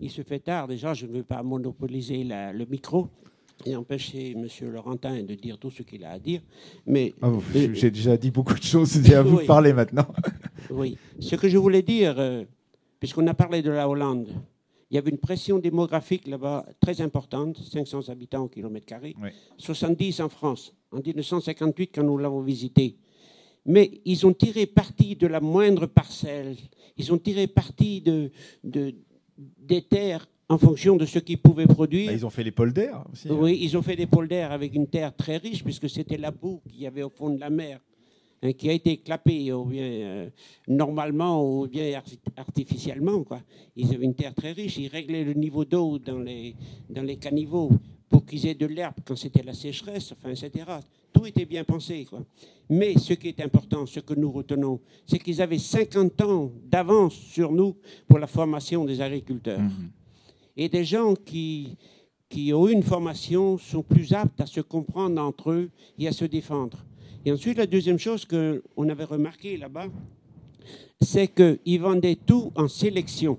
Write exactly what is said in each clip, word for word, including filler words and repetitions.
il se fait tard. Déjà, je ne veux pas monopoliser la, le micro et empêcher M. Laurentin de dire tout ce qu'il a à dire. Mais oh, euh, j'ai déjà dit beaucoup de choses, c'est à vous oui, de parler maintenant. Oui. Ce que je voulais dire, euh, puisqu'on a parlé de la Hollande, il y avait une pression démographique là-bas très importante, cinq cents habitants au kilomètre carré, oui. soixante-dix en France, en dix-neuf cent cinquante-huit quand nous l'avons visité. Mais ils ont tiré parti de la moindre parcelle, ils ont tiré parti de, de, des terres en fonction de ce qu'ils pouvaient produire. Bah, ils ont fait les polders aussi. Oui, hein. ils ont fait des polders avec une terre très riche, puisque c'était la boue qu'il y avait au fond de la mer, hein, qui a été clapée ou bien euh, normalement ou bien art- artificiellement, quoi. Ils avaient une terre très riche, ils réglaient le niveau d'eau dans les, dans les caniveaux pour qu'ils aient de l'herbe quand c'était la sécheresse, enfin, et cetera. Tout était bien pensé, quoi. Mais ce qui est important, ce que nous retenons, c'est qu'ils avaient cinquante ans d'avance sur nous pour la formation des agriculteurs. Mmh. Et des gens qui, qui ont eu une formation sont plus aptes à se comprendre entre eux et à se défendre. Et ensuite, la deuxième chose qu'on avait remarqué là-bas, c'est qu'ils vendaient tout en sélection.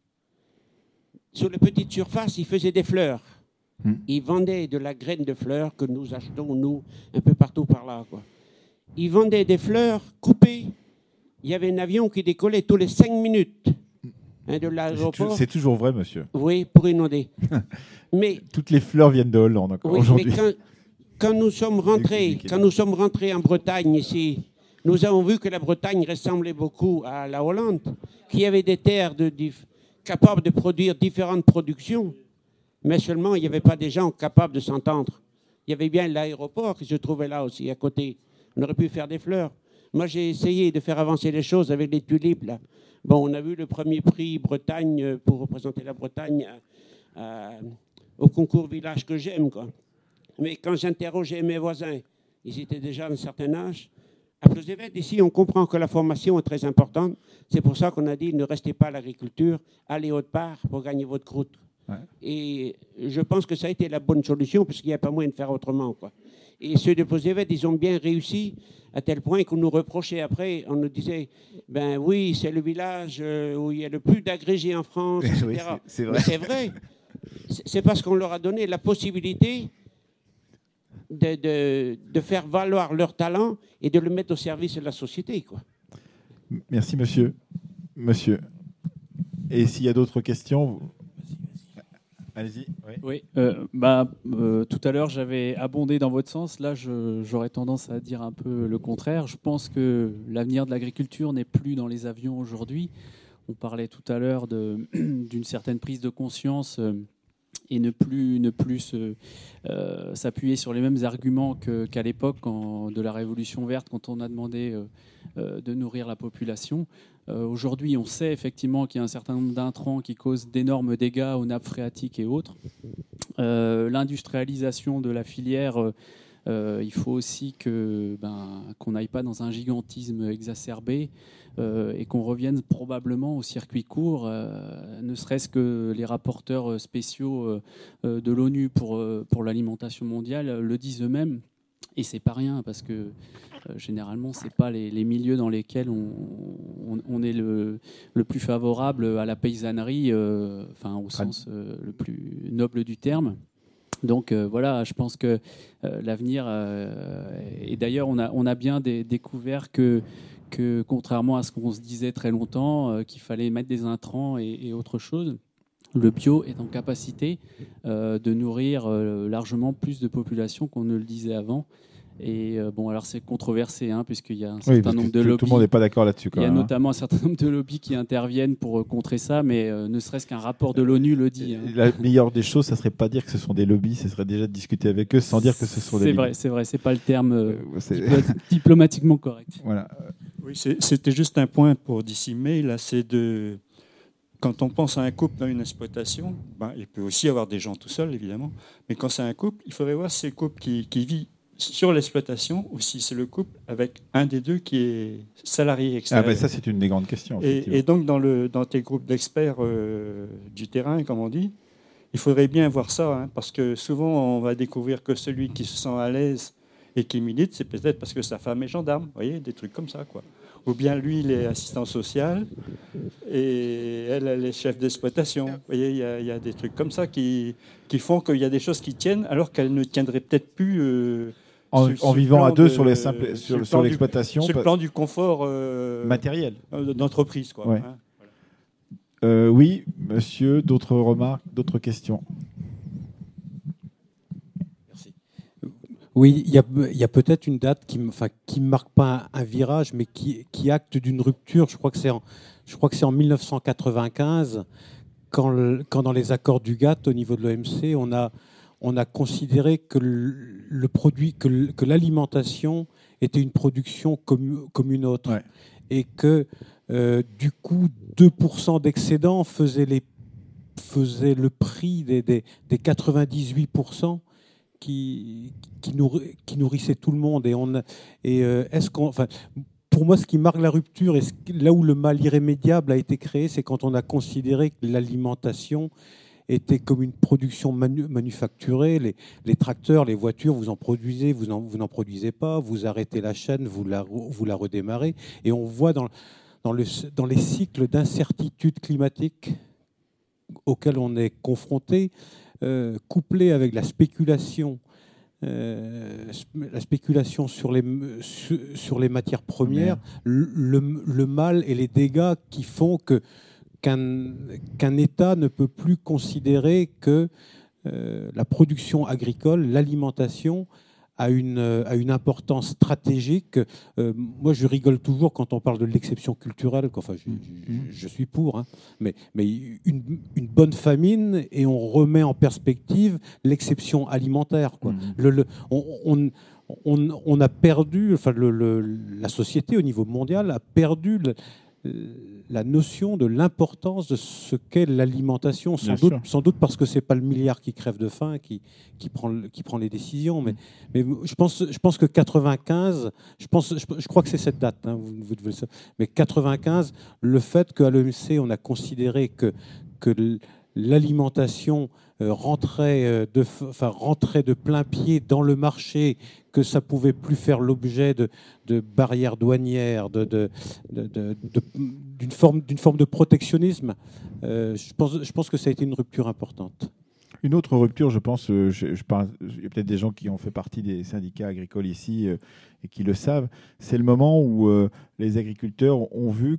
Sur les petites surfaces, ils faisaient des fleurs. Mmh. Ils vendaient de la graine de fleurs que nous achetons, nous, un peu partout par là, quoi. Ils vendaient des fleurs coupées. Il y avait un avion qui décollait tous les cinq minutes. Hein, de l'aéroport. C'est toujours vrai, monsieur. Oui, pour inonder. Mais, toutes les fleurs viennent de Hollande encore oui, aujourd'hui. Mais quand, quand, nous sommes rentrés, quand nous sommes rentrés en Bretagne ici, nous avons vu que la Bretagne ressemblait beaucoup à la Hollande, qu'il y avait des terres de, de, capables de produire différentes productions, mais seulement il n'y avait pas des gens capables de s'entendre. Il y avait bien l'aéroport qui se trouvait là aussi, à côté. On aurait pu faire des fleurs. Moi, j'ai essayé de faire avancer les choses avec les tulipes, là. Bon, on a vu le premier prix Bretagne pour représenter la Bretagne à, à, au concours village que j'aime, quoi. Mais quand j'interrogeais mes voisins, ils étaient déjà d'un certain âge. À Plozévet, ici, on comprend que la formation est très importante. C'est pour ça qu'on a dit ne restez pas à l'agriculture, allez autre part pour gagner votre croûte. Ouais. Et je pense que ça a été la bonne solution parce qu'il n'y a pas moyen de faire autrement, quoi. Et ceux de Plozévet, ils ont bien réussi à tel point qu'on nous reprochait après, on nous disait, ben oui, c'est le village où il y a le plus d'agrégés en France, et cetera. Oui, c'est, c'est vrai. Mais c'est vrai. C'est parce qu'on leur a donné la possibilité de, de, de faire valoir leur talent et de le mettre au service de la société, quoi. Merci, monsieur. Monsieur. Et s'il y a d'autres questions vous... Allez-y. Oui. oui euh, bah, euh, tout à l'heure, j'avais abondé dans votre sens. Là, je, j'aurais tendance à dire un peu le contraire. Je pense que l'avenir de l'agriculture n'est plus dans les avions aujourd'hui. On parlait tout à l'heure de, d'une certaine prise de conscience euh, et ne plus, ne plus se, euh, s'appuyer sur les mêmes arguments que, qu'à l'époque quand, de la Révolution verte, quand on a demandé euh, euh, de nourrir la population. Euh, aujourd'hui, on sait effectivement qu'il y a un certain nombre d'intrants qui causent d'énormes dégâts aux nappes phréatiques et autres. Euh, l'industrialisation de la filière, euh, euh, il faut aussi que, ben, qu'on n'aille pas dans un gigantisme exacerbé euh, et qu'on revienne probablement au circuit court, euh, ne serait-ce que les rapporteurs spéciaux euh, de l'ONU pour, pour l'alimentation mondiale le disent eux-mêmes. Et c'est pas rien parce que euh, généralement c'est pas les, les milieux dans lesquels on, on, on est le, le plus favorable à la paysannerie, euh, enfin au sens euh, le plus noble du terme. Donc euh, voilà, je pense que euh, l'avenir euh, et d'ailleurs on a on a bien des, découvert que que contrairement à ce qu'on se disait très longtemps, euh, qu'il fallait mettre des intrants et, et autre chose. Le bio est en capacité euh, de nourrir euh, largement plus de populations qu'on ne le disait avant. Et euh, bon, alors c'est controversé, hein, puisqu'il y a un certain oui, nombre de tout, lobbies. Tout le monde n'est pas d'accord là-dessus. Il y a hein. notamment un certain nombre de lobbies qui interviennent pour euh, contrer ça, mais euh, ne serait-ce qu'un rapport de l'ONU le dit. Hein. La meilleure des choses, ça serait pas dire que ce sont des lobbies, ce serait déjà de discuter avec eux sans dire que ce sont des. C'est vrai, c'est vrai, c'est pas le terme euh, euh, diplomatiquement correct. Voilà. Oui, c'est, c'était juste un point pour dissimer. Là, c'est de. Quand on pense à un couple dans une exploitation, ben, il peut aussi y avoir des gens tout seuls, évidemment, mais quand c'est un couple, il faudrait voir si c'est le couple qui, qui vit sur l'exploitation ou si c'est le couple avec un des deux qui est salarié extérieur. Ah ben ça, c'est une des grandes questions. Et, et donc, dans, le, dans tes groupes d'experts euh, du terrain, comme on dit, il faudrait bien voir ça, hein, parce que souvent, on va découvrir que celui qui se sent à l'aise et qui milite, c'est peut-être parce que sa femme est gendarme, vous voyez, des trucs comme ça, quoi. Ou bien lui, il est assistant social et elle, elle est chef d'exploitation. Vous voyez, il y, a, il y a des trucs comme ça qui, qui font qu'il y a des choses qui tiennent alors qu'elles ne tiendraient peut-être plus euh, en, sur, en sur vivant à deux de, sur, les simples, sur, sur, sur l'exploitation. Sur le plan du confort euh, matériel d'entreprise. Quoi, ouais. hein, voilà. euh, oui, monsieur, d'autres remarques, d'autres questions? Oui, il y a, y a peut-être une date qui ne enfin, qui marque pas un, un virage, mais qui, qui acte d'une rupture. Je crois que c'est en, je crois que c'est en mille neuf cent quatre-vingt-quinze, quand, le, quand dans les accords du G A T T, au niveau de l'O M C, on a, on a considéré que, le, le produit, que, le, que l'alimentation était une production comme, comme une autre. Ouais. Et que, euh, du coup, deux pour cent d'excédent faisait, les, faisait le prix des, des, des quatre-vingt-dix-huit pour cent Qui, qui, nourri, qui nourrissait tout le monde. Et, on, et euh, est-ce qu'on, enfin, pour moi, ce qui marque la rupture, et ce, là où le mal irrémédiable a été créé, c'est quand on a considéré que l'alimentation était comme une production manu, manufacturée. Les, les tracteurs, les voitures, vous en produisez, vous, en, vous n'en produisez pas, vous arrêtez la chaîne, vous la, vous la redémarrez. Et on voit dans, dans, le, dans les cycles d'incertitude climatique auxquels on est confronté, Euh, couplé avec la spéculation, euh, la spéculation sur les, sur, sur les matières premières, le, le, le mal et les dégâts qui font que, qu'un, qu'un État ne peut plus considérer que euh, la production agricole, l'alimentation, a une, a une importance stratégique. Euh, moi, je rigole toujours quand on parle de l'exception culturelle. Enfin, je, je, je suis pour, hein, mais, mais une, une bonne famine et on remet en perspective l'exception alimentaire. Quoi. Mmh. Le, le, on, on, on, on a perdu, enfin, le, le, la société au niveau mondial a perdu le, la notion de l'importance de ce qu'est l'alimentation, sans doute, sans doute parce que c'est pas le milliard qui crève de faim qui, qui, prend, qui prend les décisions. Mais, mais je, pense, je pense que quatre-vingt-quinze, je, pense, je, je crois que c'est cette date, hein, vous, vous devez le savoir, mais quatre-vingt-quinze, le fait qu'à l'O M C, on a considéré que, que l'alimentation euh, rentrait, euh, de, enfin, rentrait de plein pied dans le marché, que ça ne pouvait plus faire l'objet de, de barrières douanières, de, de, de, de, de, d'une, forme, d'une forme de protectionnisme. Euh, je, pense, je pense que ça a été une rupture importante. Une autre rupture, je pense, je, je parle, il y a peut-être des gens qui ont fait partie des syndicats agricoles ici euh, et qui le savent, c'est le moment où euh, les agriculteurs ont vu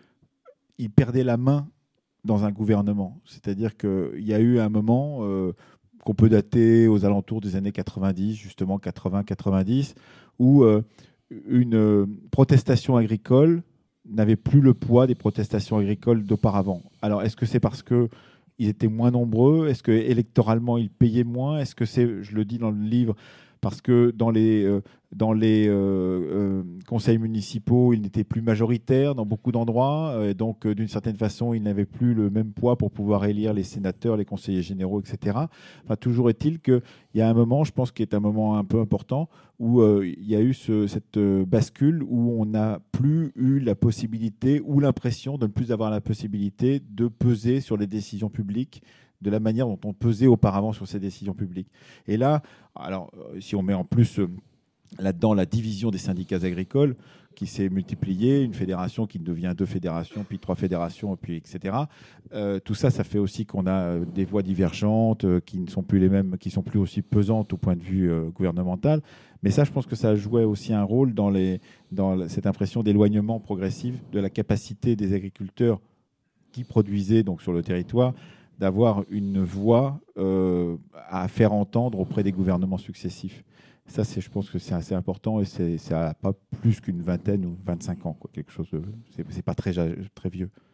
qu'ils perdaient la main dans un gouvernement. C'est-à-dire qu'il y a eu un moment... Euh, qu'on peut dater aux alentours des années quatre-vingt-dix, justement quatre-vingts quatre-vingt-dix, où euh, une euh, protestation agricole n'avait plus le poids des protestations agricoles d'auparavant. Alors, est-ce que c'est parce qu'ils étaient moins nombreux? Est-ce que électoralement, ils payaient moins? Est-ce que c'est, je le dis dans le livre, parce que dans les, euh, dans les euh, euh, conseils municipaux, ils n'étaient plus majoritaires dans beaucoup d'endroits. Euh, donc, euh, d'une certaine façon, ils n'avaient plus le même poids pour pouvoir élire les sénateurs, les conseillers généraux, et cetera. Enfin, toujours est-il qu'il y a un moment, je pense, qui est un moment un peu important, où euh, il y a eu ce, cette euh, bascule où on n'a plus eu la possibilité ou l'impression de ne plus avoir la possibilité de peser sur les décisions publiques de la manière dont on pesait auparavant sur ces décisions publiques. Et là, alors, si on met en plus euh, là-dedans la division des syndicats agricoles qui s'est multipliée, une fédération qui devient deux fédérations, puis trois fédérations, puis et cetera. Euh, tout ça, ça fait aussi qu'on a des voix divergentes euh, qui ne sont plus les mêmes, qui sont plus aussi pesantes au point de vue euh, gouvernemental. Mais ça, je pense que ça jouait aussi un rôle dans, les, dans cette impression d'éloignement progressif de la capacité des agriculteurs qui produisaient donc sur le territoire d'avoir une voix euh, à faire entendre auprès des gouvernements successifs. Ça, c'est, je pense que c'est assez important et c'est, ça n'a pas plus qu'une vingtaine ou vingt-cinq ans, quoi, quelque chose de, c'est, c'est pas très, très vieux.